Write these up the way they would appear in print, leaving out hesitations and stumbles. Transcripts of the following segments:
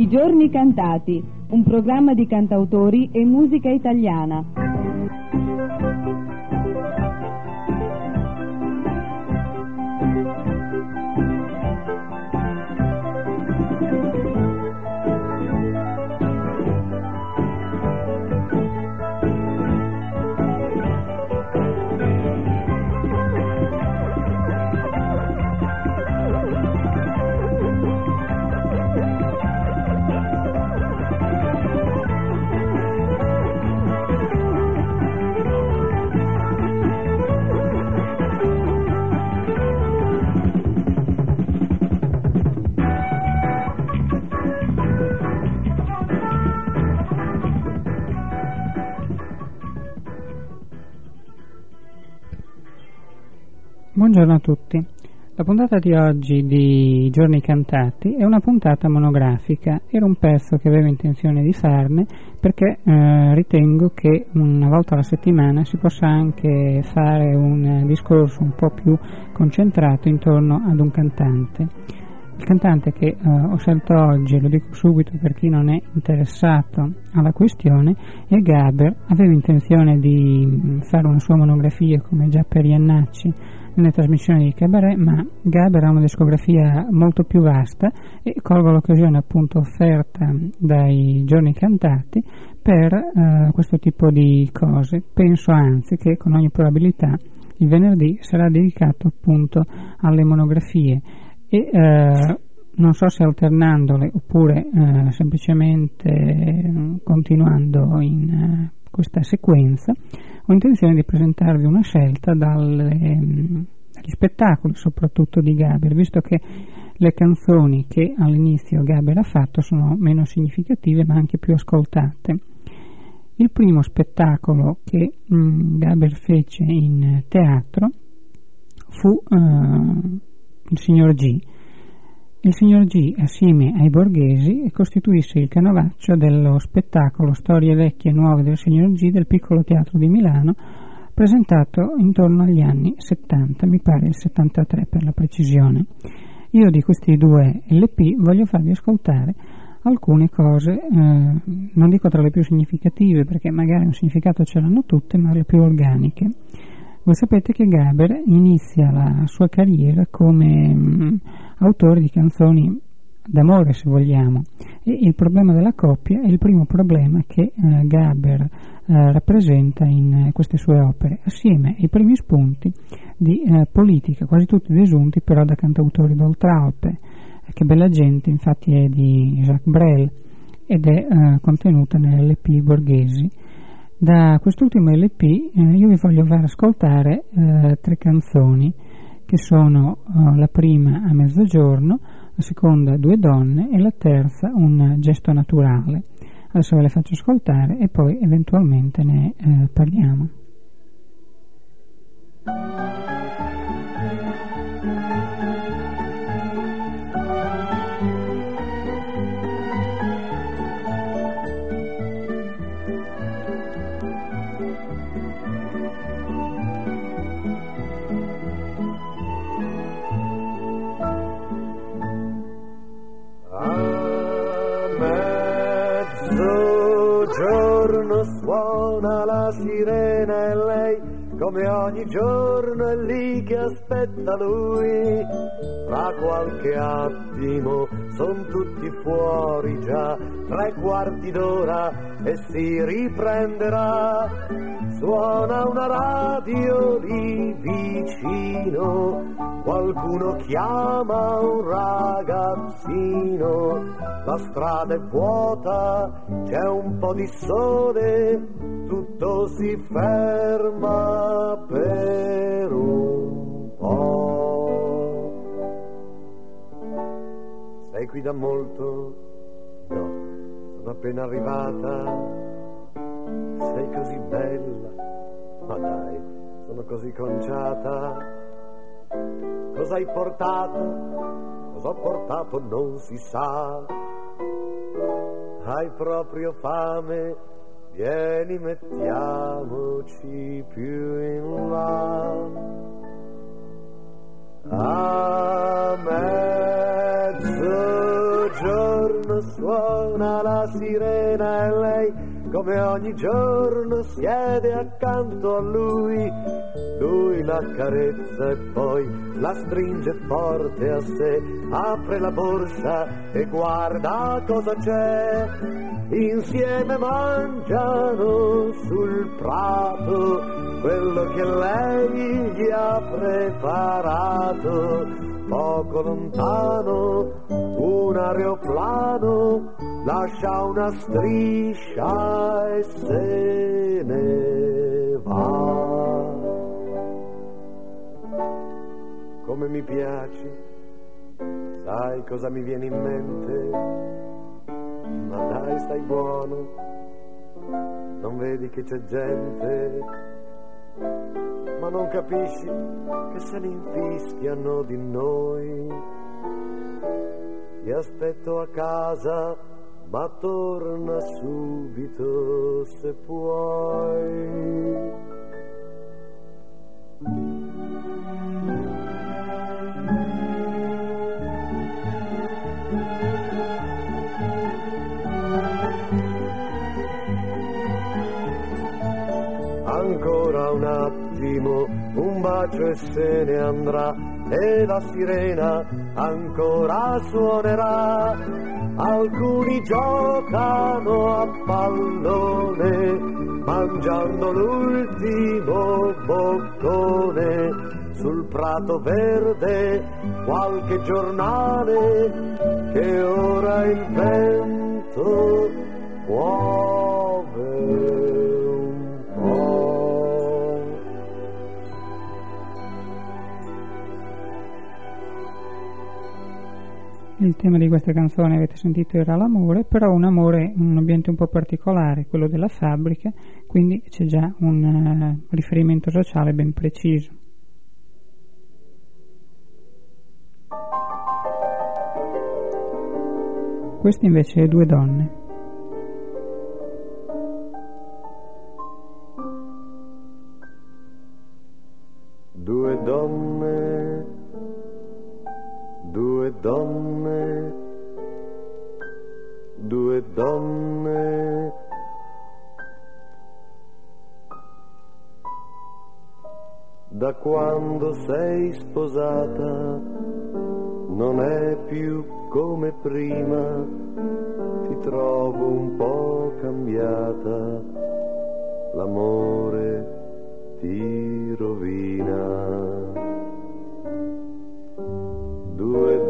I giorni cantati, un programma di cantautori e musica italiana. Buongiorno a tutti. La puntata di oggi di Giorni Cantati è una puntata monografica. Era un pezzo che avevo intenzione di farne perché ritengo che una volta alla settimana si possa anche fare un discorso un po' più concentrato intorno ad un cantante. Il cantante che ho scelto oggi, lo dico subito per chi non è interessato alla questione, è Gaber. Avevo intenzione di fare una sua monografia come già per Iannacci nelle trasmissioni di Cabaret, ma Gaber ha una discografia molto più vasta e colgo l'occasione appunto offerta dai Giorni Cantati per questo tipo di cose. Penso anzi che con ogni probabilità il venerdì sarà dedicato appunto alle monografie e non so se alternandole oppure semplicemente continuando in questa sequenza. Ho intenzione di presentarvi una scelta dagli spettacoli soprattutto di Gaber, visto che le canzoni che all'inizio Gaber ha fatto sono meno significative ma anche più ascoltate. Il primo spettacolo che Gaber fece in teatro fu il Signor G. Il Signor G, assieme ai Borghesi, costituisse il canovaccio dello spettacolo Storie vecchie e nuove del Signor G del Piccolo Teatro di Milano, presentato intorno agli anni 70, mi pare il 73 per la precisione. Io di questi due LP voglio farvi ascoltare alcune cose, non dico tra le più significative perché magari un significato ce l'hanno tutte, ma le più organiche. Voi sapete che Gaber inizia la sua carriera come autore di canzoni d'amore, se vogliamo, e il problema della coppia è il primo problema che Gaber rappresenta in queste sue opere, assieme ai primi spunti di politica, quasi tutti desunti però da cantautori d'oltralpe. Che bella gente, infatti, è di Jacques Brel ed è contenuta nell'LP Borghesi. Da quest'ultimo LP io vi voglio far ascoltare tre canzoni che sono la prima A mezzogiorno, la seconda Due donne e la terza Un gesto naturale. Adesso ve le faccio ascoltare e poi eventualmente ne parliamo. Suona la sirena e lei, come ogni giorno, è lì che aspetta lui. Fra qualche attimo son tutti fuori già, 3/4 d'ora e si riprenderà. Suona una radio lì vicino, qualcuno chiama un ragazzino. La strada è vuota, c'è un po' di sole, tutto si ferma per un po'. Sei qui da molto? No, sono appena arrivata. Sei così bella, ma dai, sono così conciata. Cosa hai portato? Cosa ho portato non si sa. Hai proprio fame? Vieni, mettiamoci più in là. A mezzogiorno suona la sirena e lei come ogni giorno siede accanto a lui. Lui la carezza e poi la stringe forte a sé, apre la borsa e guarda cosa c'è. Insieme mangiano sul prato quello che lei gli ha preparato. Poco lontano un aeroplano lascia una striscia e se ne va. Come mi piaci, sai cosa mi viene in mente? Ma dai, stai buono, non vedi che c'è gente? Ma non capisci che se ne infischiano di noi? Ti aspetto a casa, ma torna subito se puoi. Ancora un attimo, un bacio e se ne andrà, e la sirena ancora suonerà. Alcuni giocano a pallone, mangiando l'ultimo boccone. Sul prato verde qualche giornale, che ora il vento muove. Il tema di questa canzone, avete sentito, era l'amore, però un amore in un ambiente un po' particolare, quello della fabbrica, quindi c'è già un riferimento sociale ben preciso. Queste invece è Due donne. Due donne, due donne, due donne. Da quando sei sposata non è più come prima, ti trovo un po' cambiata, l'amore ti rovina. Due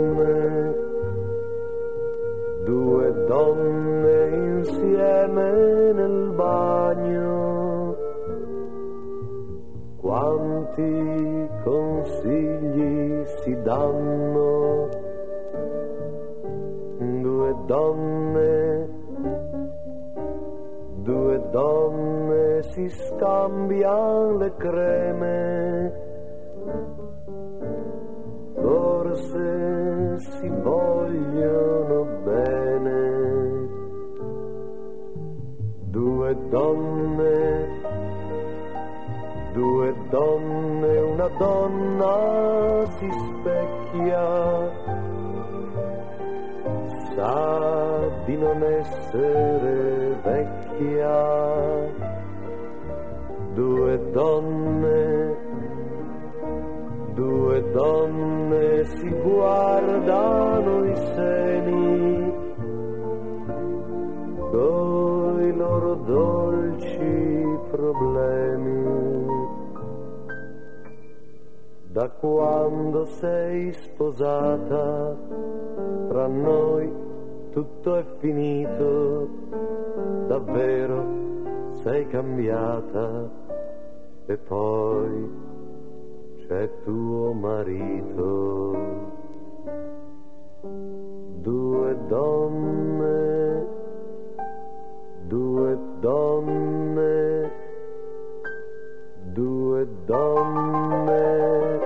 donne insieme nel bagno, quanti consigli si danno. Due donne si scambiano le creme, forse si vogliono bene. Due donne, una donna si specchia, sa di non essere vecchia. Due donne si guardano i seni, coi loro dolci problemi. Da quando sei sposata, tra noi tutto è finito, davvero sei cambiata, e poi c'è tuo marito. Due donne, due donne, due donne.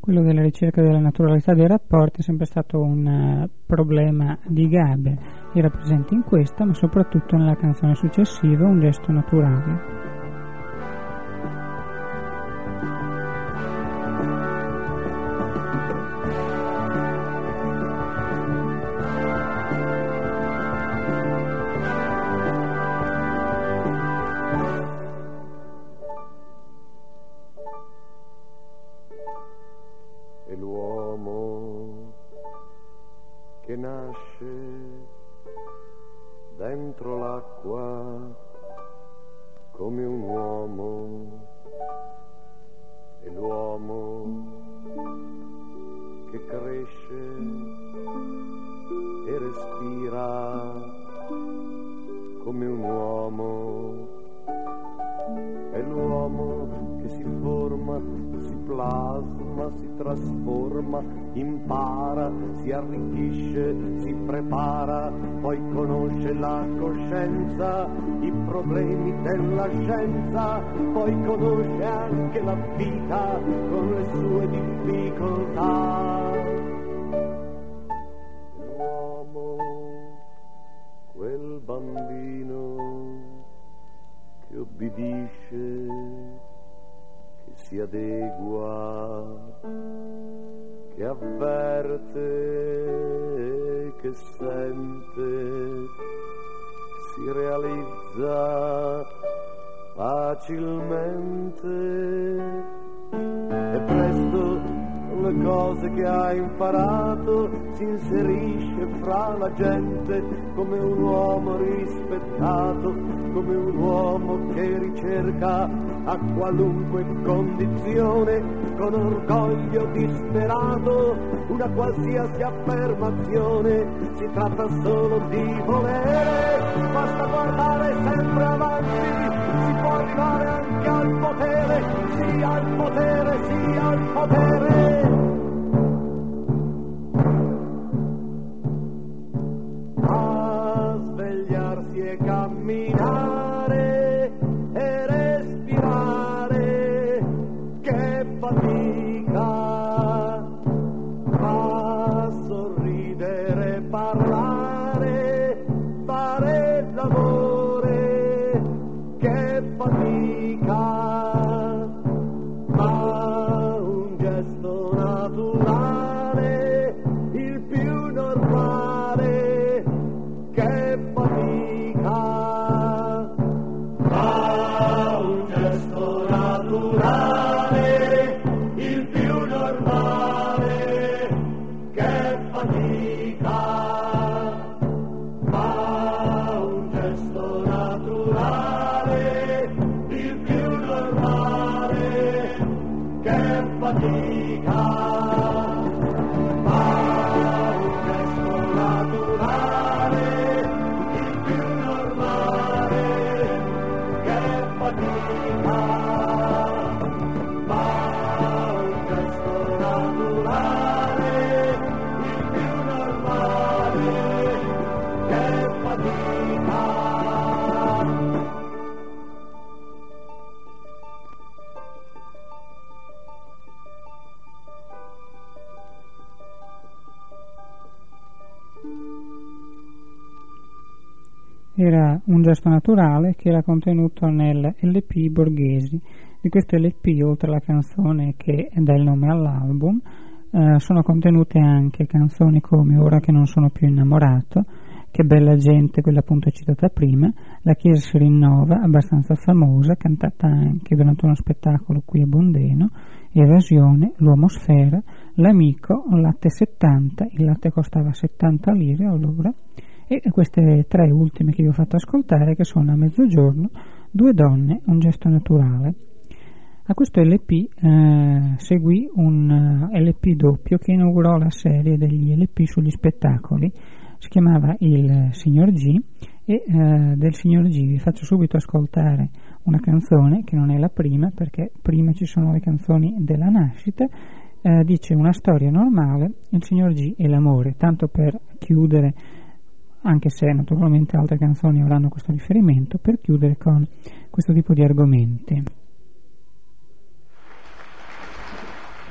Quello della ricerca della naturalità dei rapporti è sempre stato un problema di Gaber, era presente in questa, ma soprattutto nella canzone successiva, Un gesto naturale. E l'uomo che nasce dentro l'acqua come un uomo, e l'uomo che cresce e respira come un uomo, è l'uomo che si forma, si plasma, si trasforma, impara, si arricchisce, si prepara, poi conosce la coscienza, i problemi della scienza, poi conosce anche la vita con le sue difficoltà. L'uomo, quel bambino che obbedisce, che si adegua, che avverte, che sente, si realizza facilmente e presto le cose che ha imparato si inserisce fra la gente come un uomo rispettato, come un uomo che ricerca a qualunque condizione con orgoglio disperato una qualsiasi affermazione. Si tratta solo di volere, basta guardare sempre avanti, si può arrivare anche al potere, sì al potere, sì al potere. A svegliarsi e camminare e respirare, che fatica, a sorridere, parlare, fare l'amore, che fatica, ma un gesto naturale, il più normale, che fatica, ma un gesto naturale, il più normale, che fatica, ma un gesto naturale, il più normale, che fatica. Era Un gesto naturale, che era contenuto nel LP Borghesi. Di questo LP, oltre alla canzone che dà il nome all'album, sono contenute anche canzoni come Ora che non sono più innamorato, Che bella gente, quella appunto citata prima, La Chiesa si rinnova, abbastanza famosa, cantata anche durante uno spettacolo qui a Bondeno, Evasione, L'uomo sfera, L'amico, Latte 70, il latte costava 70 lire allora, e queste tre ultime che vi ho fatto ascoltare, che sono A mezzogiorno, Due donne, Un gesto naturale. A questo LP seguì un LP doppio che inaugurò la serie degli LP sugli spettacoli, si chiamava Il Signor G, e del Signor G vi faccio subito ascoltare una canzone che non è la prima, perché prima ci sono le canzoni della nascita. Dice: una storia normale, il Signor G e l'amore, tanto per chiudere, anche se naturalmente altre canzoni avranno questo riferimento, per chiudere con questo tipo di argomenti.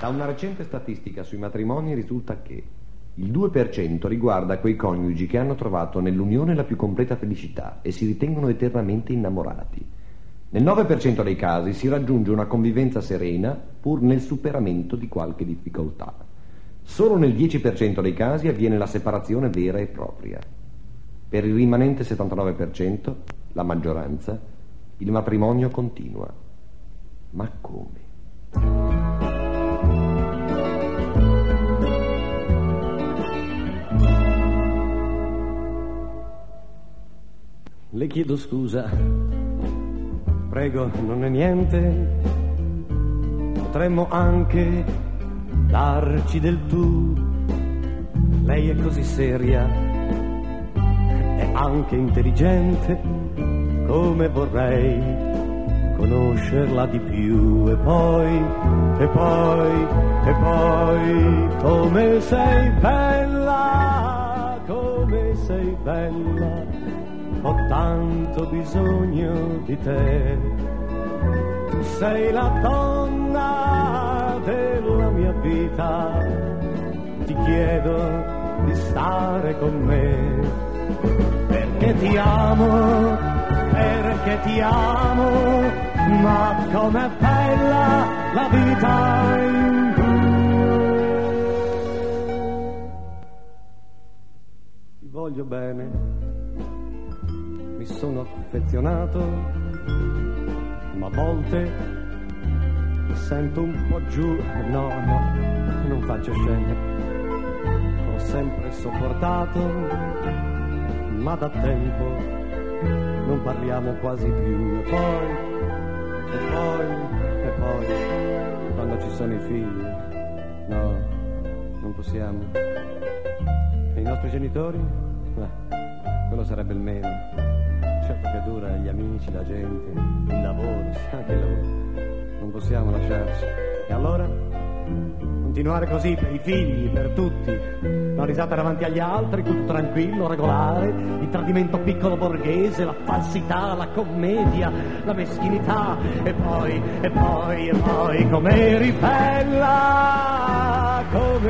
Da una recente statistica sui matrimoni risulta che il 2% riguarda quei coniugi che hanno trovato nell'unione la più completa felicità e si ritengono eternamente innamorati. Nel 9% dei casi si raggiunge una convivenza serena pur nel superamento di qualche difficoltà. Solo nel 10% dei casi avviene la separazione vera e propria. Per il rimanente 79%, la maggioranza, il matrimonio continua. Ma come? Le chiedo scusa, prego, non è niente. Potremmo anche darci del tu. Lei è così seria, è anche intelligente, come vorrei conoscerla di più. E poi, come sei bella, come sei bella. Ho tanto bisogno di te. Tu sei la donna della mia vita. Ti chiedo di stare con me. Perché ti amo, ma com'è bella la vita in due. Ti voglio bene. Mi sono affezionato, ma a volte mi sento un po' giù. No, non faccio scene. Ho sempre sopportato, ma da tempo non parliamo quasi più. E poi, quando ci sono i figli, no, non possiamo. E i nostri genitori? Quello sarebbe il meno. Certo che dura, gli amici, la gente, il lavoro, anche il lavoro. Non possiamo lasciarci. E allora? Continuare così per i figli, per tutti. La risata davanti agli altri, tutto tranquillo, regolare. Il tradimento piccolo borghese, la falsità, la commedia, la meschinità. E poi, come eri bella,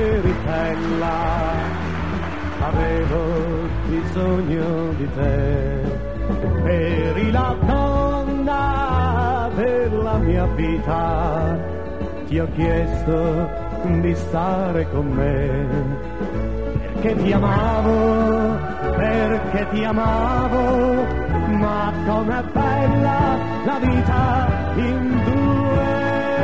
avevo bisogno di te. Eri la donna della mia vita, ti ho chiesto di stare con me, perché ti amavo, ma com'è bella la vita in due.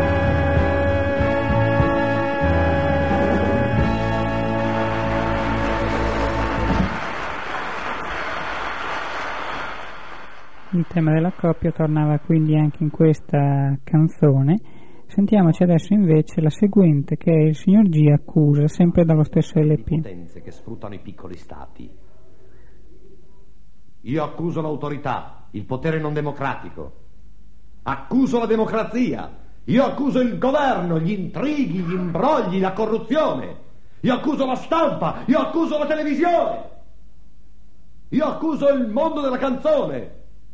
Il tema della coppia tornava quindi anche in questa canzone. Sentiamoci adesso invece la seguente, che è Il signor G accusa, sempre dallo stesso LP. Potenze che sfruttano i piccoli stati. Io accuso l'autorità, il potere non democratico. Accuso la democrazia. Io accuso il governo, gli intrighi, gli imbrogli, la corruzione. Io accuso la stampa, io accuso la televisione. Io accuso il mondo della canzone.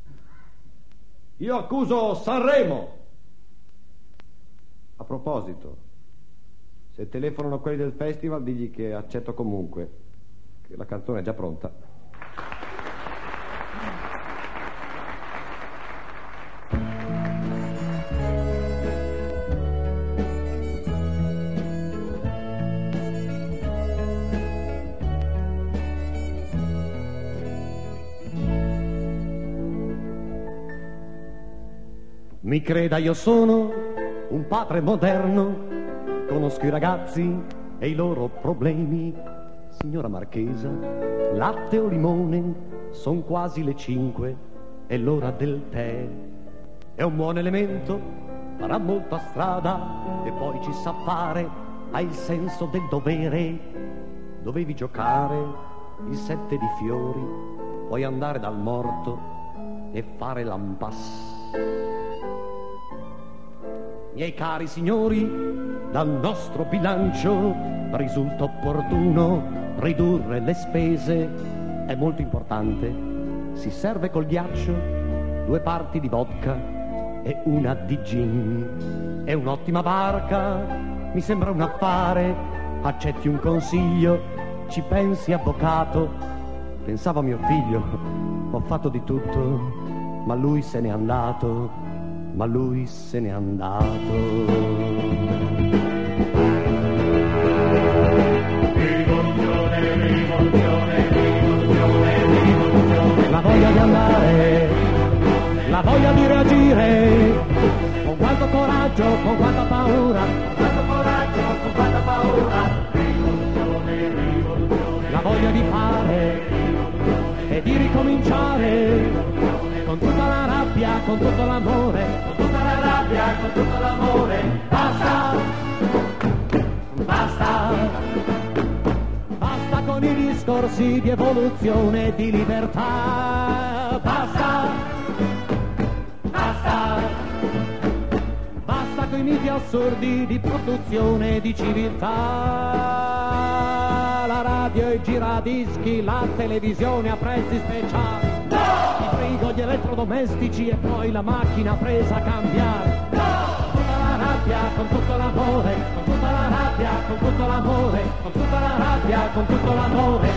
Io accuso Sanremo. A proposito, se telefonano quelli del festival, digli che accetto comunque, che la canzone è già pronta. Mi creda, io sono un padre moderno, conosco i ragazzi e i loro problemi. Signora Marchesa, latte o limone, son quasi le 5, è l'ora del tè. È un buon elemento, farà molta strada e poi ci sa fare, ha il senso del dovere. Dovevi giocare il 7 di fiori, poi andare dal morto e fare l'impasse. Miei cari signori, dal nostro bilancio risulta opportuno ridurre le spese. È molto importante. Si serve col ghiaccio 2 parti di vodka, e una di gin. È un'ottima barca, mi sembra un affare, accetti un consiglio, ci pensi avvocato. Pensavo a mio figlio, ho fatto di tutto, ma lui se n'è andato, ma lui se n'è andato. La voglia di andare, la voglia di reagire, con quanto coraggio, con quanta paura, con quanto coraggio, con quanta paura. La voglia di fare e di ricominciare, con tutta la rabbia, con tutto l'amore, con tutta la rabbia, con tutto l'amore. Basta, basta, basta con i discorsi di evoluzione e di libertà. Basta, basta, basta con i miti assurdi di produzione e di civiltà. La radio, i giradischi, la televisione a prezzi speciali, no! I frigo, gli elettrodomestici e poi la macchina presa a cambiare, no! Tutta la rabbia con tutto l'amore, con tutta la rabbia con tutto l'amore, con tutta la rabbia con tutto l'amore.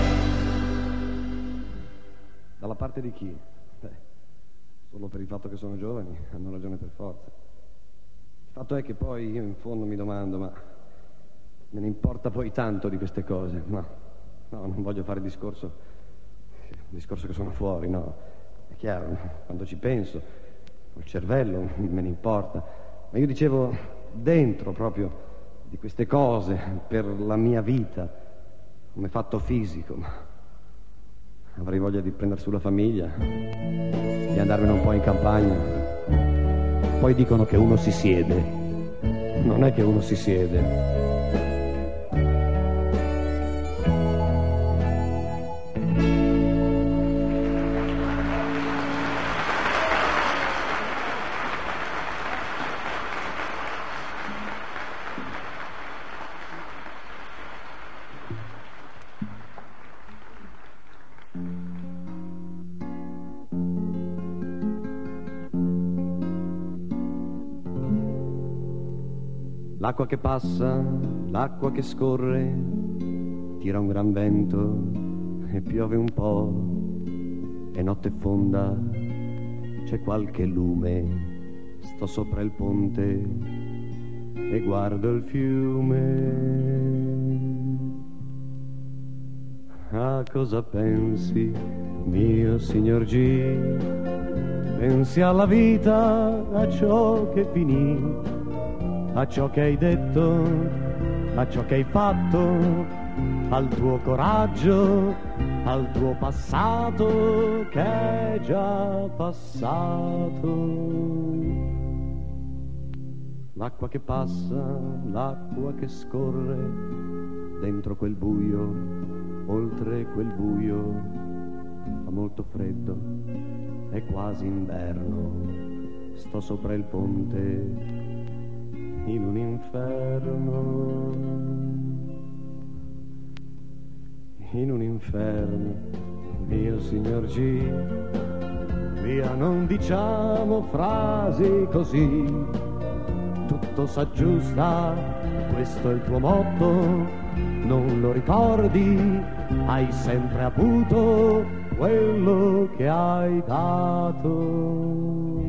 Dalla parte di chi? Solo per il fatto che sono giovani hanno ragione per forza. Il fatto è che poi io in fondo mi domando, ma me ne importa poi tanto di queste cose? No, non voglio fare discorso che sono fuori, no. È chiaro, quando ci penso, col cervello me ne importa. Ma io dicevo dentro proprio di queste cose, per la mia vita, come fatto fisico. Ma avrei voglia di prendere su la famiglia, di andarmene un po' in campagna. Poi dicono che uno si siede. Non è che uno si siede. L'acqua che passa, l'acqua che scorre, tira un gran vento e piove un po', è notte fonda, c'è qualche lume, sto sopra il ponte e guardo il fiume. A cosa pensi, mio signor G? Pensi alla vita, a ciò che finì, a ciò che hai detto, a ciò che hai fatto, al tuo coraggio, al tuo passato che è già passato. L'acqua che passa, l'acqua che scorre, dentro quel buio, oltre quel buio, fa molto freddo, è quasi inverno, sto sopra il ponte in un inferno, in un inferno, mio signor G. Via, non diciamo frasi così, tutto s'aggiusta, questo è il tuo motto, non lo ricordi, hai sempre avuto quello che hai dato.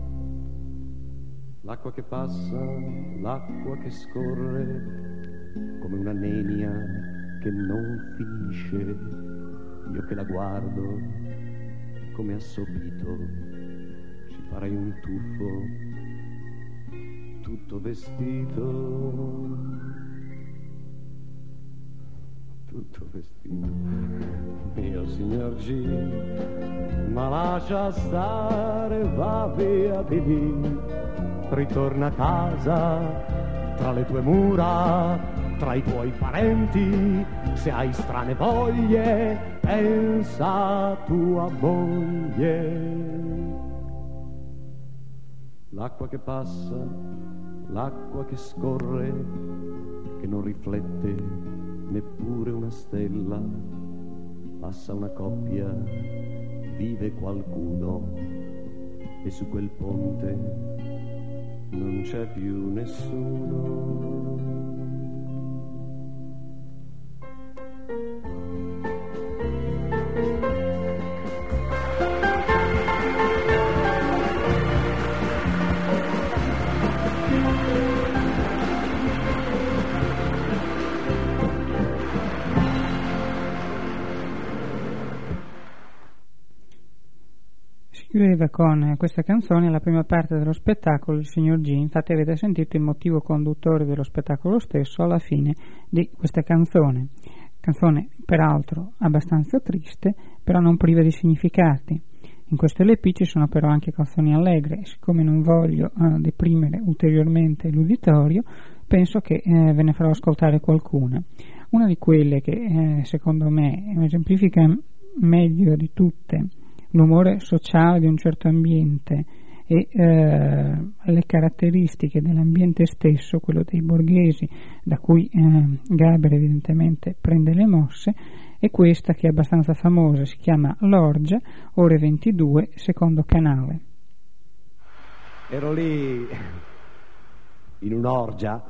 L'acqua che passa, l'acqua che scorre, come una nenia che non finisce, io che la guardo, come assopito, ci farei un tuffo, tutto vestito, mio signor G. Ma lascia stare, va via di lì, ritorna a casa, tra le tue mura, tra i tuoi parenti, se hai strane voglie, pensa a tua moglie. L'acqua che passa, l'acqua che scorre, che non riflette neppure una stella, passa una coppia, vive qualcuno, e su quel ponte non c'è più nessuno. Chiudeva con questa canzone la prima parte dello spettacolo Il signor G. Infatti avete sentito il motivo conduttore dello spettacolo stesso alla fine di questa canzone peraltro abbastanza triste, però non priva di significati. In questo LP ci sono però anche canzoni allegre e siccome non voglio deprimere ulteriormente l'uditorio, penso che ve ne farò ascoltare qualcuna. Una di quelle che secondo me esemplifica meglio di tutte l'umore sociale di un certo ambiente e le caratteristiche dell'ambiente stesso, quello dei borghesi, da cui Gaber evidentemente prende le mosse, è questa che è abbastanza famosa, si chiama Lorgia, ore 22, secondo canale. Ero lì in un'orgia,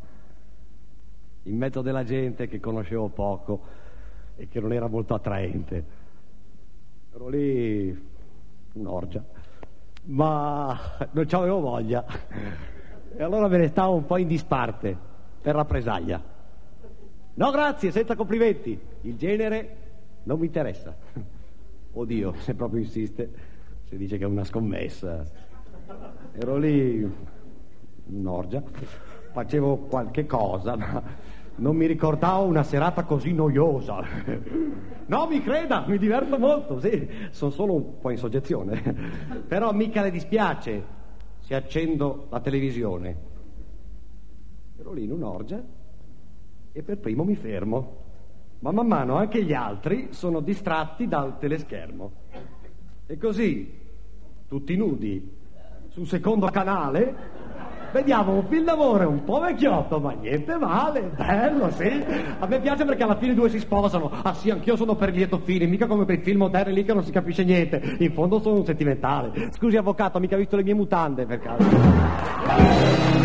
in mezzo della gente che conoscevo poco e che non era molto attraente. Ero lì, un'orgia, ma non c'avevo voglia. E allora me ne stavo un po' in disparte, per rappresaglia. No grazie, senza complimenti, il genere non mi interessa. Oddio, se proprio insiste, se dice che è una scommessa. Ero lì, un'orgia, facevo qualche cosa, ma non mi ricordavo una serata così noiosa. No, mi creda, mi diverto molto, sì, sono solo un po' in soggezione. Però mica le dispiace se accendo la televisione. Ero lì in un'orgia e per primo mi fermo, ma man mano anche gli altri sono distratti dal teleschermo. E così, tutti nudi, sul secondo canale, vediamo un film d'amore un po' vecchiotto, ma niente male, bello, sì. A me piace perché alla fine i due si sposano. Ah sì, anch'io sono per lieto fine, mica come quei film moderni lì che non si capisce niente. In fondo sono un sentimentale. Scusi avvocato, mica visto le mie mutande per caso.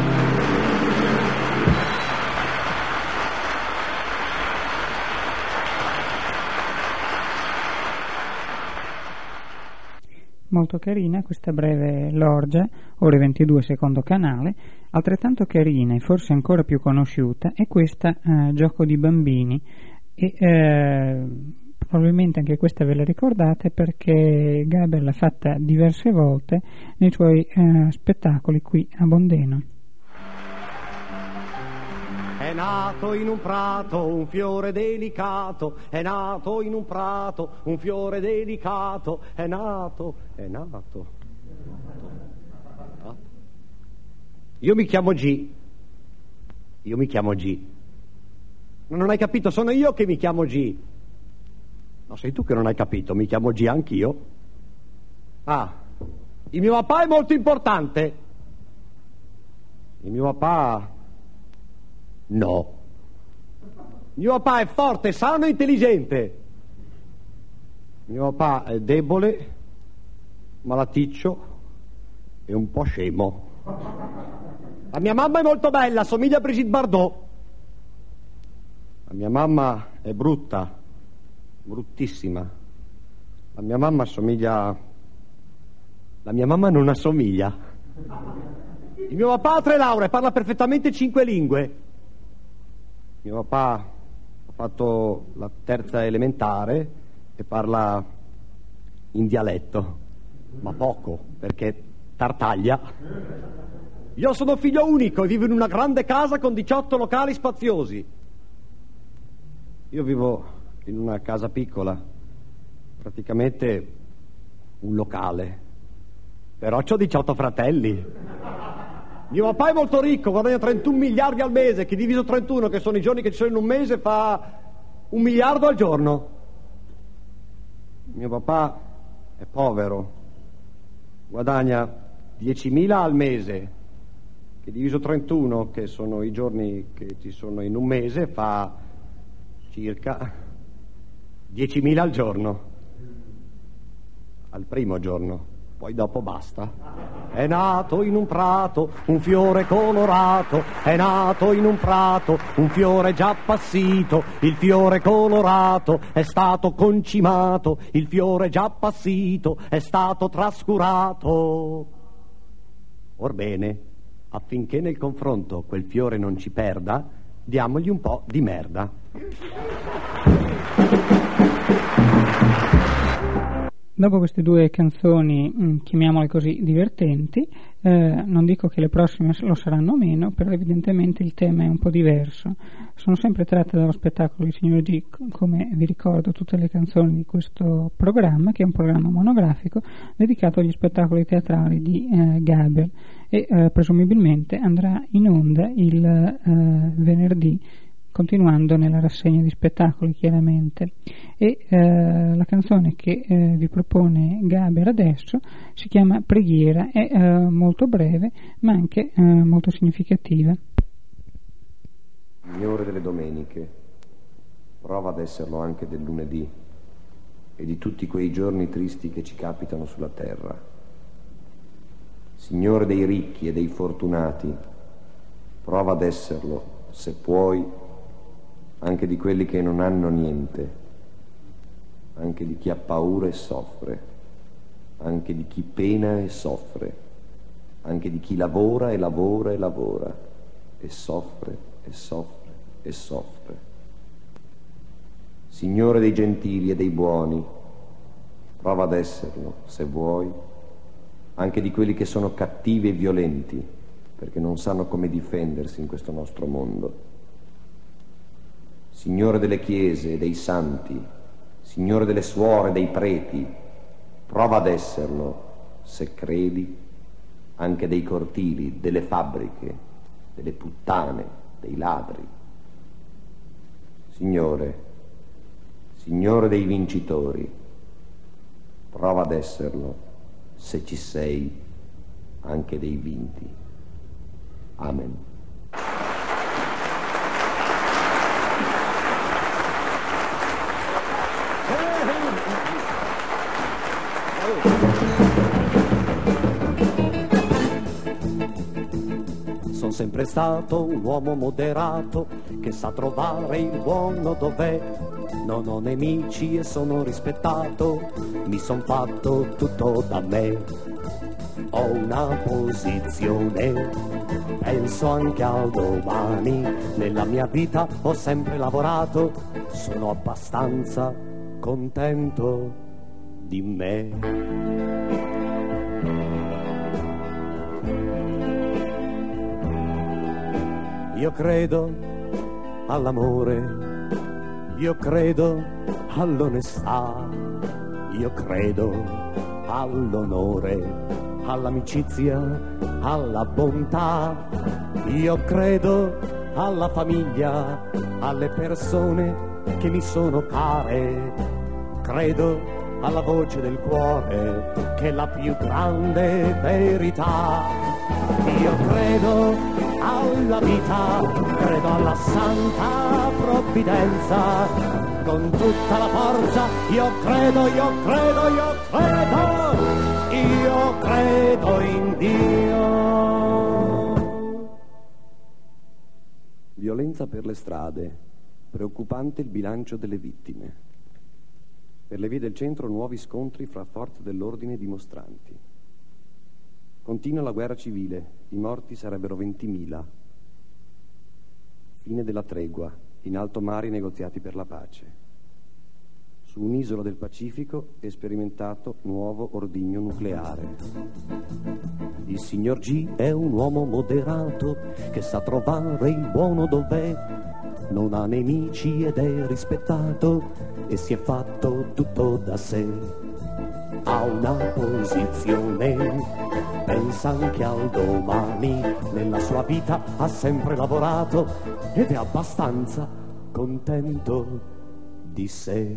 Molto carina questa breve Lorgia, ore 22 secondo canale. Altrettanto carina e forse ancora più conosciuta è questa Gioco di bambini e probabilmente anche questa ve la ricordate perché Gaber l'ha fatta diverse volte nei suoi spettacoli qui a Bondeno. È nato in un prato un fiore delicato, è nato in un prato un fiore delicato, è nato. Io mi chiamo G. Non hai capito, sono io che mi chiamo G. No, sei tu che non hai capito, mi chiamo G anch'io. Ah, il mio papà è molto importante. Il mio papà... No. Mio papà è forte, sano e intelligente. Mio papà è debole, malaticcio e un po' scemo. La mia mamma è molto bella, somiglia a Brigitte Bardot. La mia mamma è brutta, bruttissima. La mia mamma assomiglia... La mia mamma non assomiglia. Il mio papà ha 3 lauree, parla perfettamente 5 lingue. Mio papà ha fatto la 3ª elementare e parla in dialetto, ma poco, perché tartaglia. Io sono figlio unico e vivo in una grande casa con 18 locali spaziosi. Io vivo in una casa piccola, praticamente un locale, però c'ho 18 fratelli. Mio papà è molto ricco, guadagna 31 miliardi al mese, che diviso 31, che sono i giorni che ci sono in un mese, fa 1 miliardo al giorno. Mio papà è povero, guadagna 10.000 al mese, che diviso 31, che sono i giorni che ci sono in un mese, fa circa 10.000 al giorno. Al primo giorno, poi dopo basta. È nato in un prato un fiore colorato, è nato in un prato un fiore già appassito, il fiore colorato è stato concimato, il fiore già appassito è stato trascurato. Orbene, affinché nel confronto quel fiore non ci perda, diamogli un po' di merda. Dopo queste due canzoni, chiamiamole così, divertenti, non dico che le prossime lo saranno meno, però evidentemente il tema è un po' diverso. Sono sempre tratte dallo spettacolo di Signor G, come vi ricordo tutte le canzoni di questo programma, che è un programma monografico dedicato agli spettacoli teatrali di Gaber, e presumibilmente andrà in onda il venerdì, continuando nella rassegna di spettacoli chiaramente. E la canzone che vi propone Gaber adesso si chiama Preghiera, è molto breve ma anche molto significativa. Signore delle domeniche, prova ad esserlo anche del lunedì e di tutti quei giorni tristi che ci capitano sulla terra. Signore dei ricchi e dei fortunati, prova ad esserlo, se puoi, anche di quelli che non hanno niente, anche di chi ha paura e soffre, anche di chi pena e soffre, anche di chi lavora e lavora e lavora e soffre e soffre e soffre. Signore dei gentili e dei buoni, prova ad esserlo, se vuoi, anche di quelli che sono cattivi e violenti, perché non sanno come difendersi in questo nostro mondo. Signore delle chiese e dei santi, Signore delle suore e dei preti, prova ad esserlo, se credi, anche dei cortili, delle fabbriche, delle puttane, dei ladri. Signore, Signore dei vincitori, prova ad esserlo, se ci sei, anche dei vinti. Amen. Sono sempre stato un uomo moderato che sa trovare il buono dov'è. Non ho nemici e sono rispettato, mi son fatto tutto da me. Ho una posizione, penso anche al domani. Nella mia vita ho sempre lavorato, sono abbastanza contento di me. Io credo all'amore, io credo all'onestà, io credo all'onore, all'amicizia, alla bontà. Io credo alla famiglia, alle persone che mi sono care. Credo alla voce del cuore, che è la più grande verità. Io credo alla vita, credo alla santa provvidenza, con tutta la forza. Io credo in Dio. Violenza per le strade, preoccupante il bilancio delle vittime. Per le vie del centro nuovi scontri fra forze dell'ordine e dimostranti. Continua la guerra civile, i morti sarebbero 20.000. Fine della tregua, in alto mare i negoziati per la pace. Su un'isola del Pacifico è sperimentato nuovo ordigno nucleare. Il signor G è un uomo moderato che sa trovare il buono dov'è. Non ha nemici ed è rispettato e si è fatto tutto da sé. Ha una posizione, pensa anche al domani. Nella sua vita ha sempre lavorato ed è abbastanza contento di sé.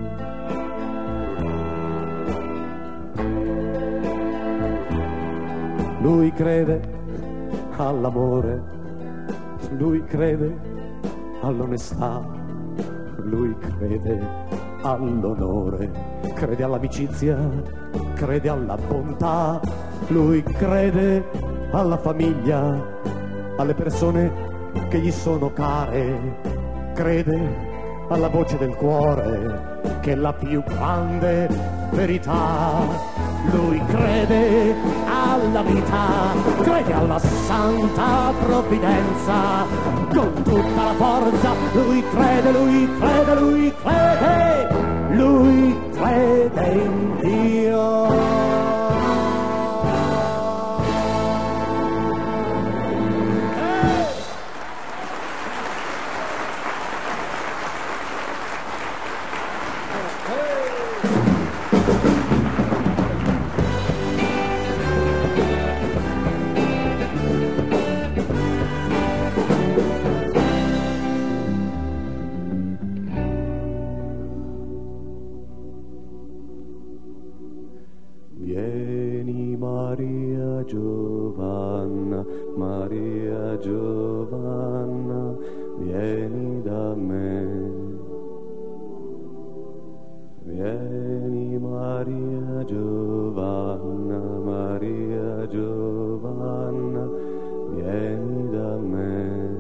Lui crede all'amore, lui crede all'onestà, lui crede all'onore, crede all'amicizia, crede alla bontà, lui crede alla famiglia, alle persone che gli sono care, crede alla voce del cuore che è la più grande verità. Lui crede alla vita, crede alla santa provvidenza, con tutta la forza lui crede, lui crede, lui crede, lui crede in Dio. Vieni Maria Giovanna, Maria Giovanna, vieni da me. Vieni Maria Giovanna, Maria Giovanna, vieni da me.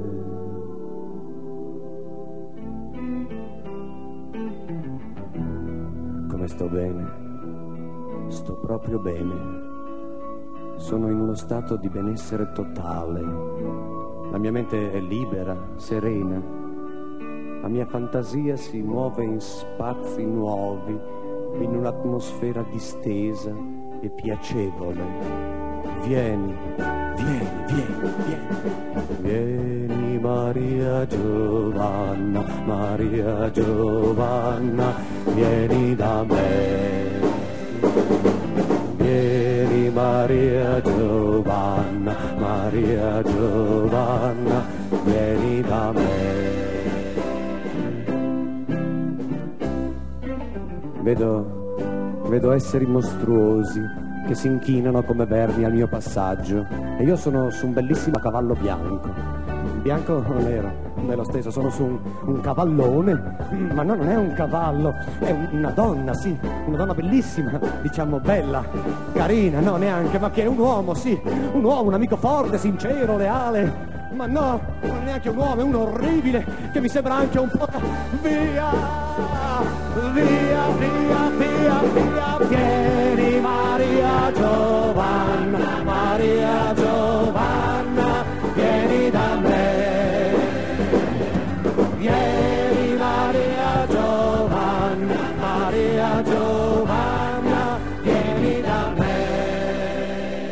Come sto bene? Sto proprio bene, sono in uno stato di benessere totale, la mia mente è libera, serena, la mia fantasia si muove in spazi nuovi, in un'atmosfera distesa e piacevole. Vieni, vieni, vieni, vieni, vieni Maria Giovanna, Maria Giovanna, vieni da me. Vieni Maria Giovanna, Maria Giovanna, vieni da me. Vedo esseri mostruosi che si inchinano come vermi al mio passaggio e io sono su un bellissimo cavallo bianco. Bianco o nero? È lo stesso, sono su un cavallone, ma no, non è un cavallo, è una donna, sì, una donna bellissima, diciamo bella, carina, no neanche, ma che è un uomo, sì, un uomo, un amico forte, sincero, leale, ma no, non è neanche un uomo, è un orribile, che mi sembra anche un po'... Via, via, via, via, via, vieni Maria Giovanna, Maria Giovanna, vieni da me. Vieni Maria Giovanna, Maria Giovanna, vieni da me.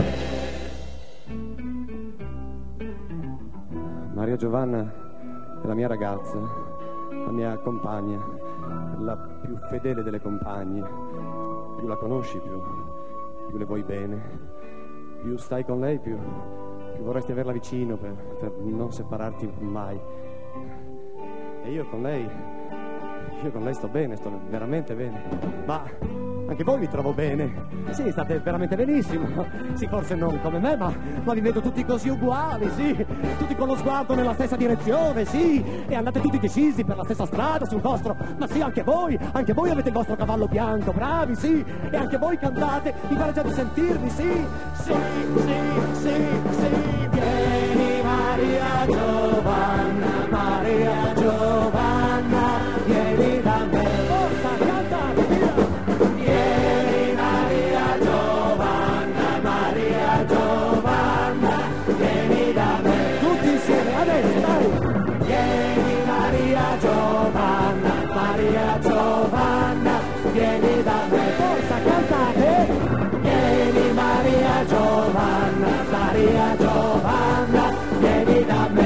Maria Giovanna è la mia ragazza, la mia compagna, la più fedele delle compagne. Più la conosci, più le vuoi bene, più stai con lei, più vorresti averla vicino per non separarti mai. E io con lei sto bene, sto veramente bene. Ma anche voi mi trovo bene. Sì, state veramente benissimo. Sì, forse non come me, ma vi vedo tutti così uguali, sì. Tutti con lo sguardo nella stessa direzione, sì. E andate tutti decisi per la stessa strada sul vostro. Ma sì, anche voi avete il vostro cavallo bianco, bravi, sì. E anche voi cantate, mi pare già di sentirvi, sì. Sì, sì, sì, sì. Vieni Maria Giovanna, Maria Giovanna, vieni da me. Forza, cantate, via. Vieni Maria Giovanna, Maria Giovanna, vieni da me. Tutti insieme, adesso, dai. Vieni Maria Giovanna, Maria Giovanna, vieni da me. Forza, cantate. Vieni Maria Giovanna, Maria Giovanna, vieni da me.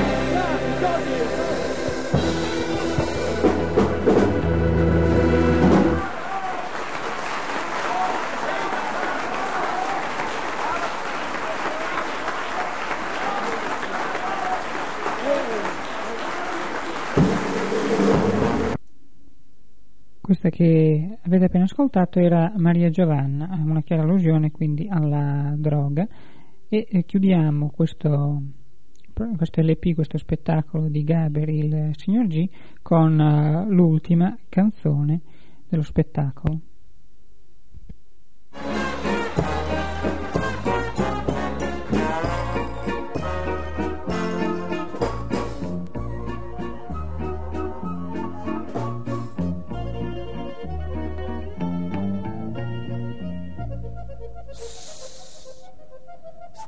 Questa che avete appena ascoltato era Maria Giovanna, una chiara allusione quindi alla droga, e chiudiamo questo LP, questo spettacolo di Gaber, il signor G, con l'ultima canzone dello spettacolo.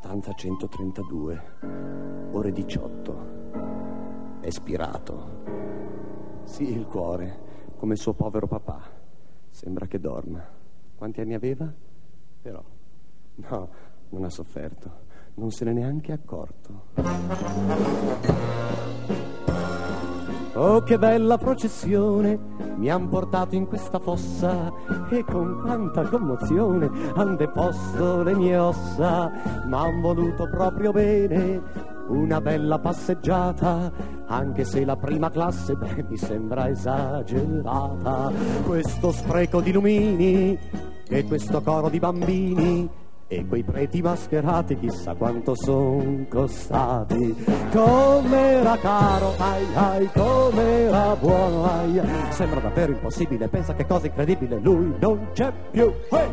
Stanza 132, ore 18. È spirato. Sì, il cuore, come il suo povero papà. Sembra che dorma. Quanti anni aveva? Però, no, non ha sofferto. Non se n'è neanche accorto. Oh, che bella processione mi han portato in questa fossa e con quanta commozione han deposto le mie ossa. M'han voluto proprio bene, una bella passeggiata, anche se la prima classe, mi sembra esagerata. Questo spreco di lumini e questo coro di bambini e quei preti mascherati, chissà quanto son costati. Com'era caro, ai ai, com'era buono, ai ai. Sembra davvero impossibile, pensa che cosa incredibile, lui non c'è più. Hey!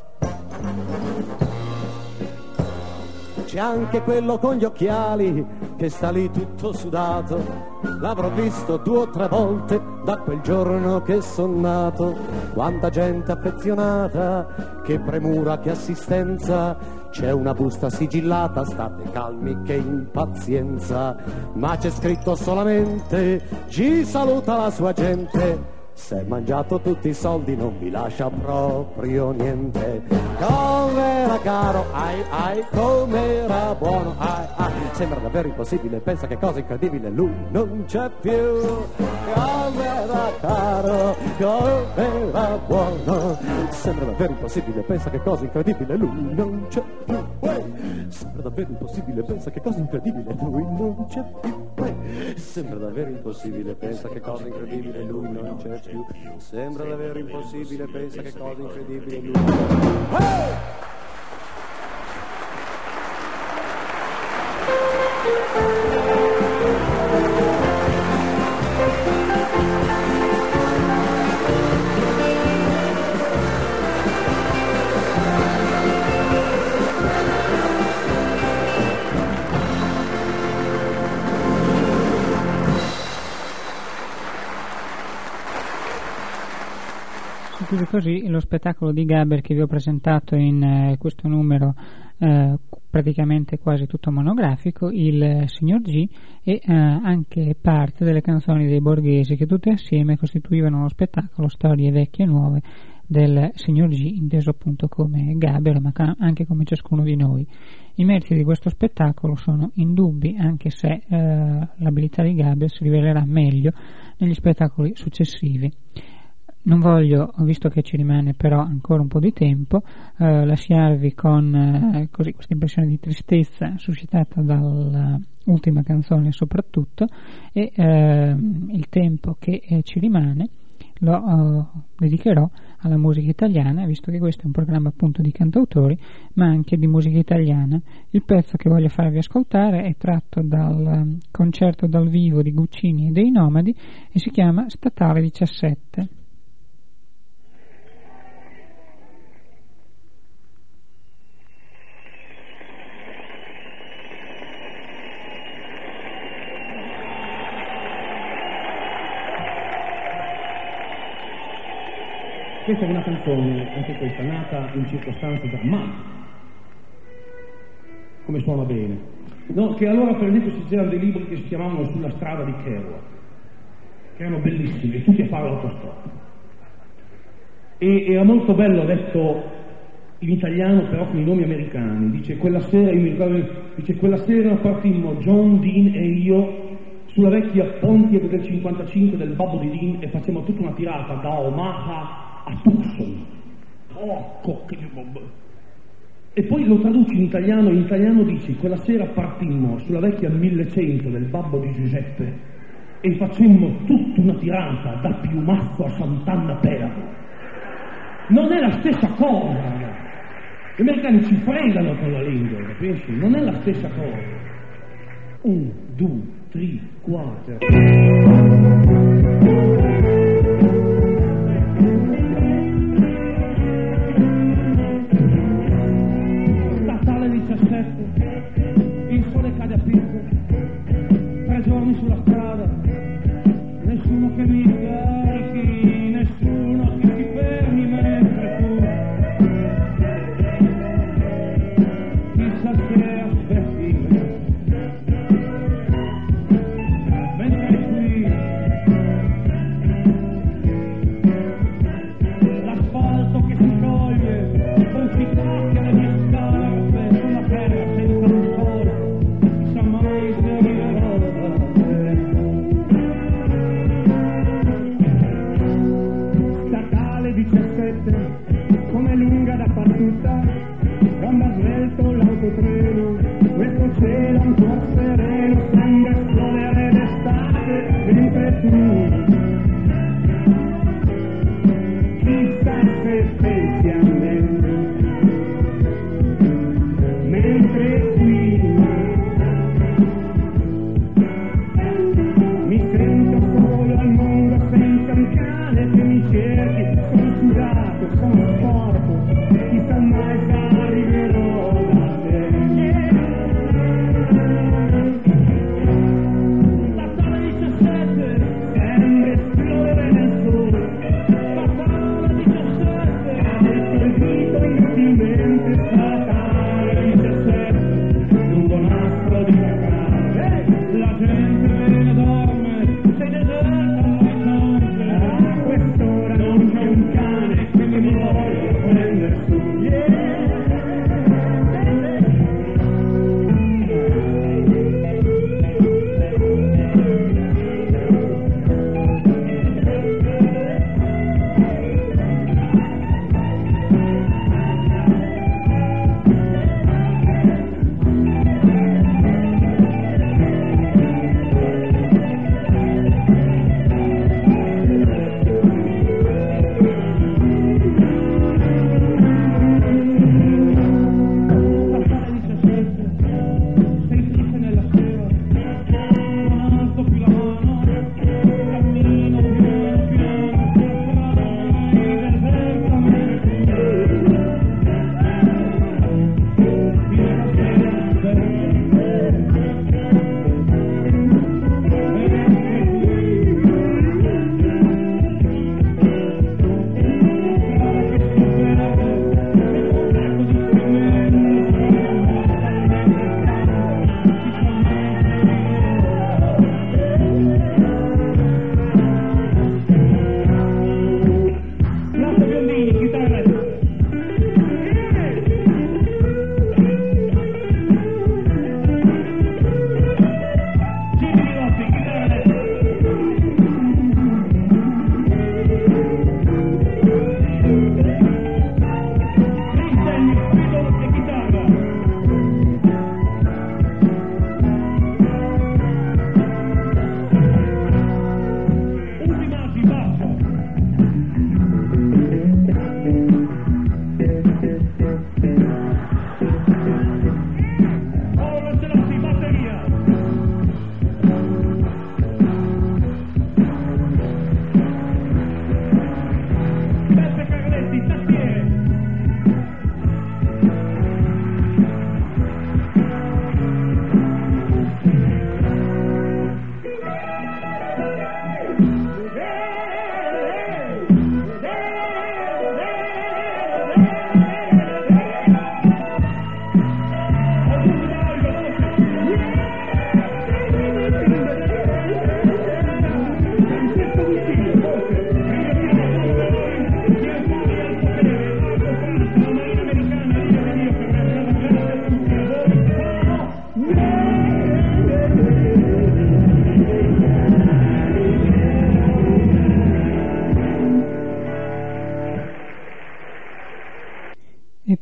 C'è anche quello con gli occhiali che sta lì tutto sudato. L'avrò visto 2 o 3 volte da quel giorno che son nato. Quanta gente affezionata, che premura, che assistenza. C'è una busta sigillata, state calmi che impazienza. Ma c'è scritto solamente, ci saluta la sua gente. S'è mangiato tutti i soldi, non vi lascia proprio niente. Com'era caro, ai ai, com'era buono, ai ai. Sembra davvero impossibile, pensa che cosa incredibile, lui non c'è più. Com'era caro, com'era buono. Sembra davvero impossibile, pensa che cosa incredibile, lui non c'è più. Sembra davvero impossibile, pensa che cosa incredibile, lui non c'è più. Sembra davvero impossibile, pensa che cosa incredibile, lui non c'è più. Sembra davvero impossibile, pensa che cosa incredibile, lui non c'è più. Così lo spettacolo di Gaber che vi ho presentato in questo numero praticamente quasi tutto monografico, il Signor G, e anche parte delle canzoni dei Borghesi, che tutte assieme costituivano lo spettacolo Storie vecchie e nuove del Signor G, inteso appunto come Gaber ma anche come ciascuno di noi. I meriti di questo spettacolo sono indubbi, anche se l'abilità di Gaber si rivelerà meglio negli spettacoli successivi. Non voglio, visto che ci rimane però ancora un po' di tempo, lasciarvi con così questa impressione di tristezza suscitata dall'ultima canzone soprattutto, e il tempo che ci rimane lo dedicherò alla musica italiana, visto che questo è un programma appunto di cantautori ma anche di musica italiana. Il pezzo che voglio farvi ascoltare è tratto dal concerto dal vivo di Guccini e dei Nomadi e si chiama Statale 17. Questa è una canzone, anche questa, nata in circostanze drammatiche, come suona bene, no? Che allora per esempio si c'erano dei libri che si chiamavano Sulla strada di Kerouac, che erano bellissimi, e tutti a fare l'autostop. E era molto bello detto in italiano però con i nomi americani. Dice quella sera, io mi ricordo, dice quella sera partimmo John, Dean e io sulla vecchia Pontiac del 55 del babbo di Dean e facciamo tutta una tirata da Omaha a Tucson. Porco che... E poi lo traduci in italiano dici quella sera partimmo sulla vecchia 1100 del babbo di Giuseppe e facemmo tutta una tirata da Piumazzo a Sant'Anna Pelado. Non è la stessa cosa, ragazzi. Gli americani ci fregano con la lingua, capisci? Non è la stessa cosa. 1, 2, 3, 4. Il sole cade a picco, 3 giorni sulla strada, nessuno che mi carichi, nessuno che ti fermi mentre tu chissà se a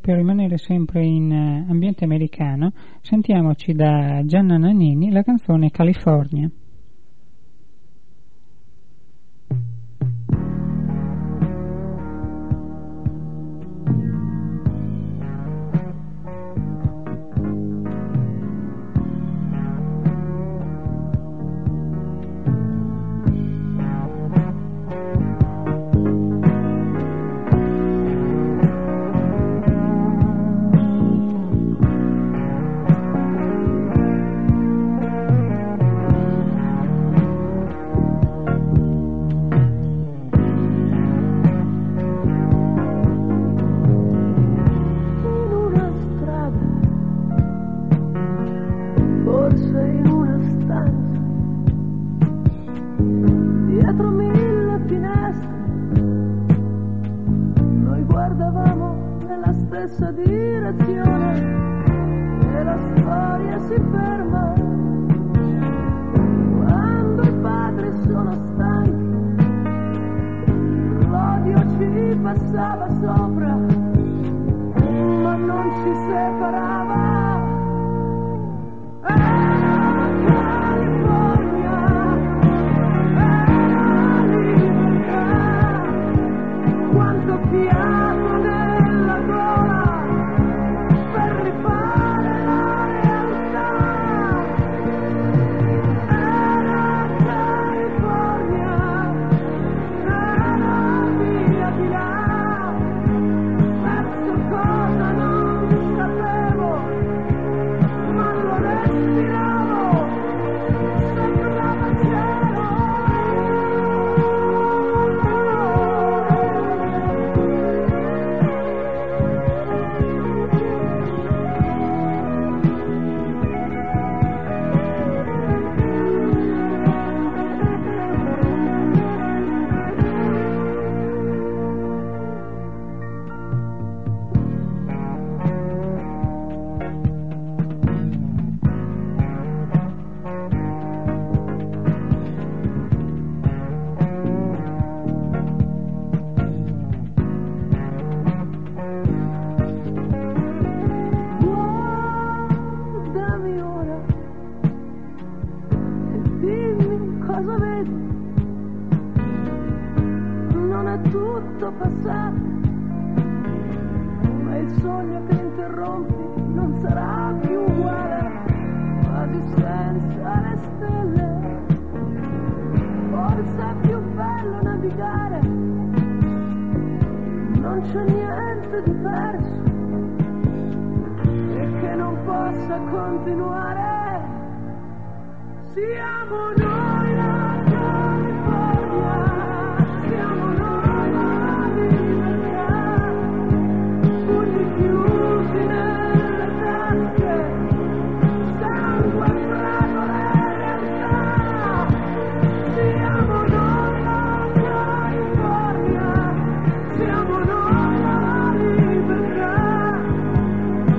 per rimanere sempre in ambiente americano, sentiamoci da Gianna Nannini la canzone California.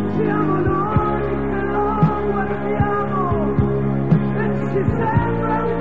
Siamo noi che lo guardiamo e ci sembra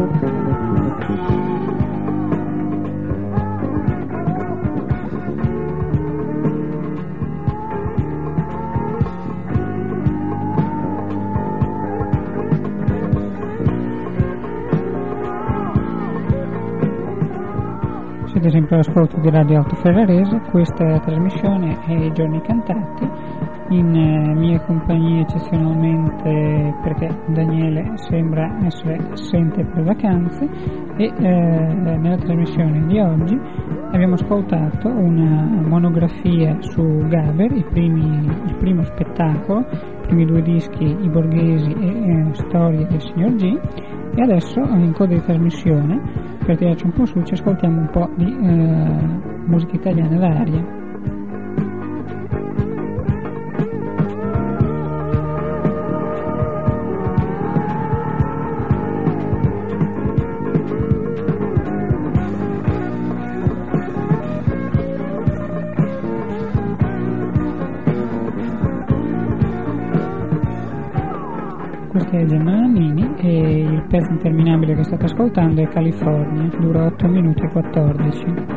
Siete sempre all'ascolto di Radio Alto Ferrarese, questa trasmissione è I Giorni Cantati, in mia compagnia eccezionalmente perché Daniele sembra essere assente per vacanze e nella trasmissione di oggi abbiamo ascoltato una monografia su Gaber, il primo spettacolo, i primi 2 dischi, I Borghesi e Storie del Signor G, e adesso in coda di trasmissione, per tirarci un po' su, ci ascoltiamo un po' di musica italiana d'aria. Questa è Gemma Nannini e il pezzo interminabile che state ascoltando è California, dura 8 minuti e 14.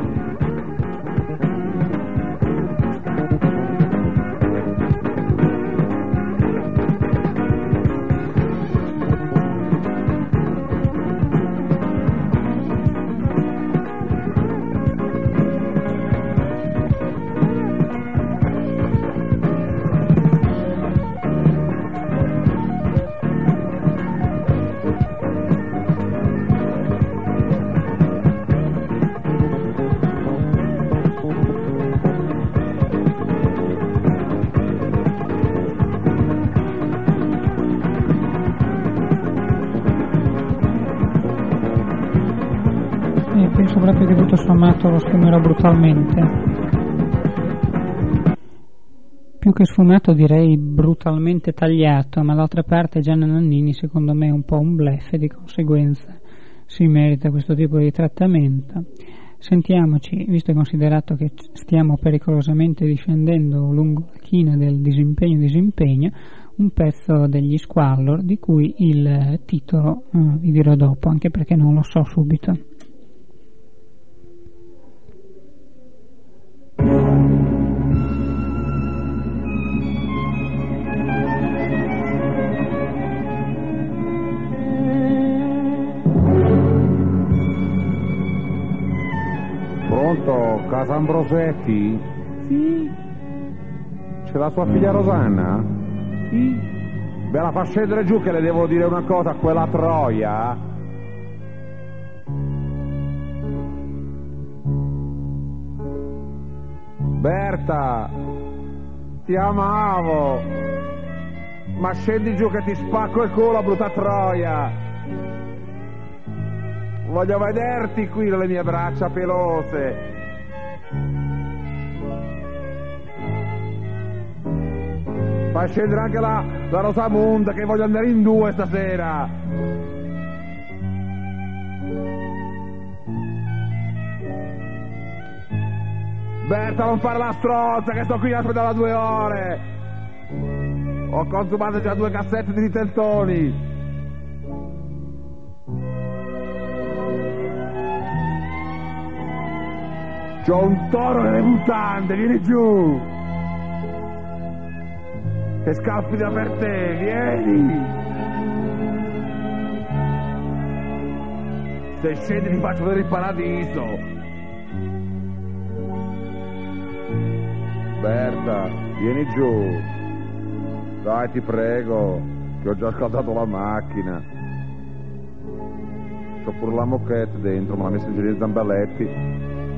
Penso proprio che tutto sommato lo sfumerò brutalmente. Più che sfumato direi brutalmente tagliato, ma d'altra parte Gianna Nannini secondo me è un po' un bluff e di conseguenza si merita questo tipo di trattamento. Sentiamoci, visto e considerato che stiamo pericolosamente discendendo lungo la china del disimpegno, un pezzo degli Squallor di cui il titolo vi dirò dopo, anche perché non lo so subito. Pronto, Casa Ambrosetti? Sì. C'è la sua figlia Rosanna? Sì. Beh, la fa scendere giù che le devo dire una cosa a quella troia. Berta, ti amavo, ma scendi giù che ti spacco il culo, brutta troia. Voglio vederti qui nelle mie braccia pelose. Fai scendere anche la Rosamunda, che voglio andare in 2 stasera. Berta, non fare la strozza, che sto qui a aspettare da 2 ore. Ho consumato già 2 cassette di tentoni. C'ho un toro nelle mutande, vieni giù! Che scalpita per te, vieni! Se scendi ti faccio vedere il paradiso! Berta, vieni giù! Dai, ti prego, che ho già scaldato la macchina. C'ho pure la moquette dentro, me l'ha messa in giro di Zambaletti.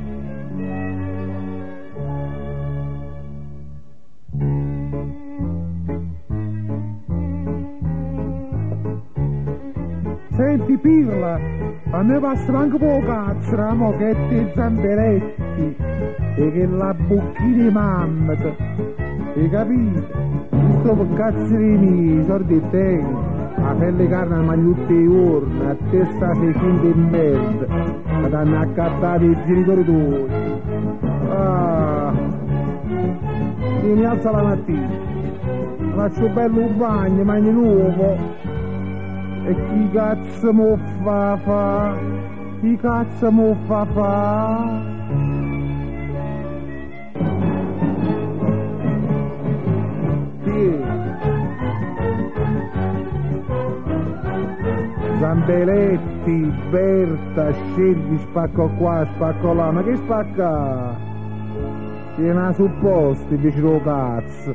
Senti Pirla, a me passa anche poco cazzo, la moquette e Zamberetti e che la bocchina di mammata, hai capito? Sto per cazzo di miei, soldi di te, a pelle carne a magliutte di urna, a testa sei finta in merda, ma t'hanno accattato i genitori tuoi. Ah, io mi alzo la mattina, faccio bello un bagno, mangio nuovo, E chi cazzo mo fa? Chi cazzo mo fa? Sì. Zambeletti, Berta, scegli, spacco qua, spacco là, ma che spacca? C'è una supposta invece lo cazzo.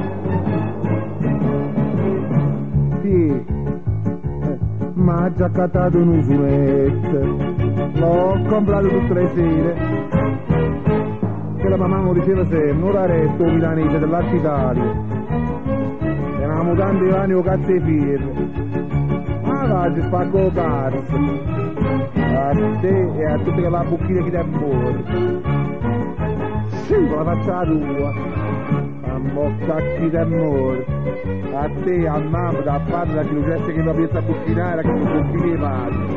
Sì, ma ha già accattato un usuletto, l'ho comprato tutte le sere, che la mamma mi diceva sempre, un oraretto milanese dell'Arte Italia, eravamo tanti anni o cazzo e firme. Ci spacco cazzo a te e a tutte quella bocchina che ti è morto. Sì, con la faccia tua a mocca chi ti è morto. A te, a mamma, da padre, da chi lo cerca che non piazza a buchinare, che non bocchini e padre.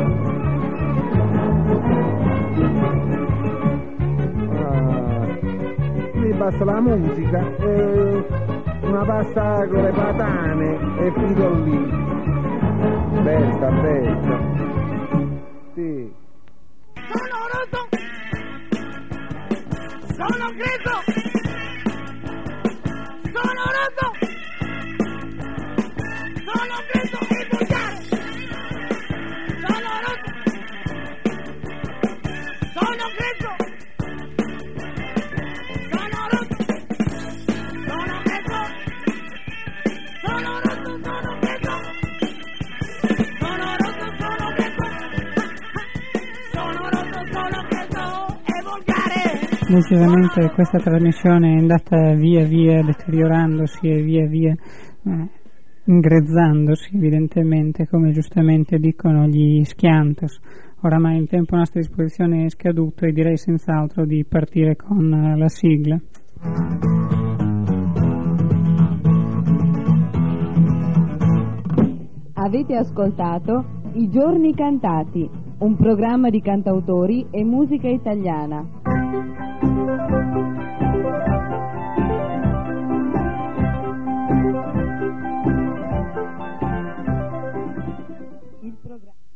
Qui basta la musica e una pasta con le patane e finito lì. Bella, bella. Sì. Sono rotto. Sono greco. Sono rotto. Sono greco e volgare. Sono rotto. Sono greco. Sono rotto. Sono greco. Sono rotto, sono greco. Decisamente questa trasmissione è andata via via deteriorandosi e via via ingrezzandosi, evidentemente, come giustamente dicono gli Schiantos. Oramai il tempo a nostra disposizione è scaduto e direi senz'altro di partire con la sigla. Avete ascoltato I Giorni Cantati, un programma di cantautori e musica italiana. Il programma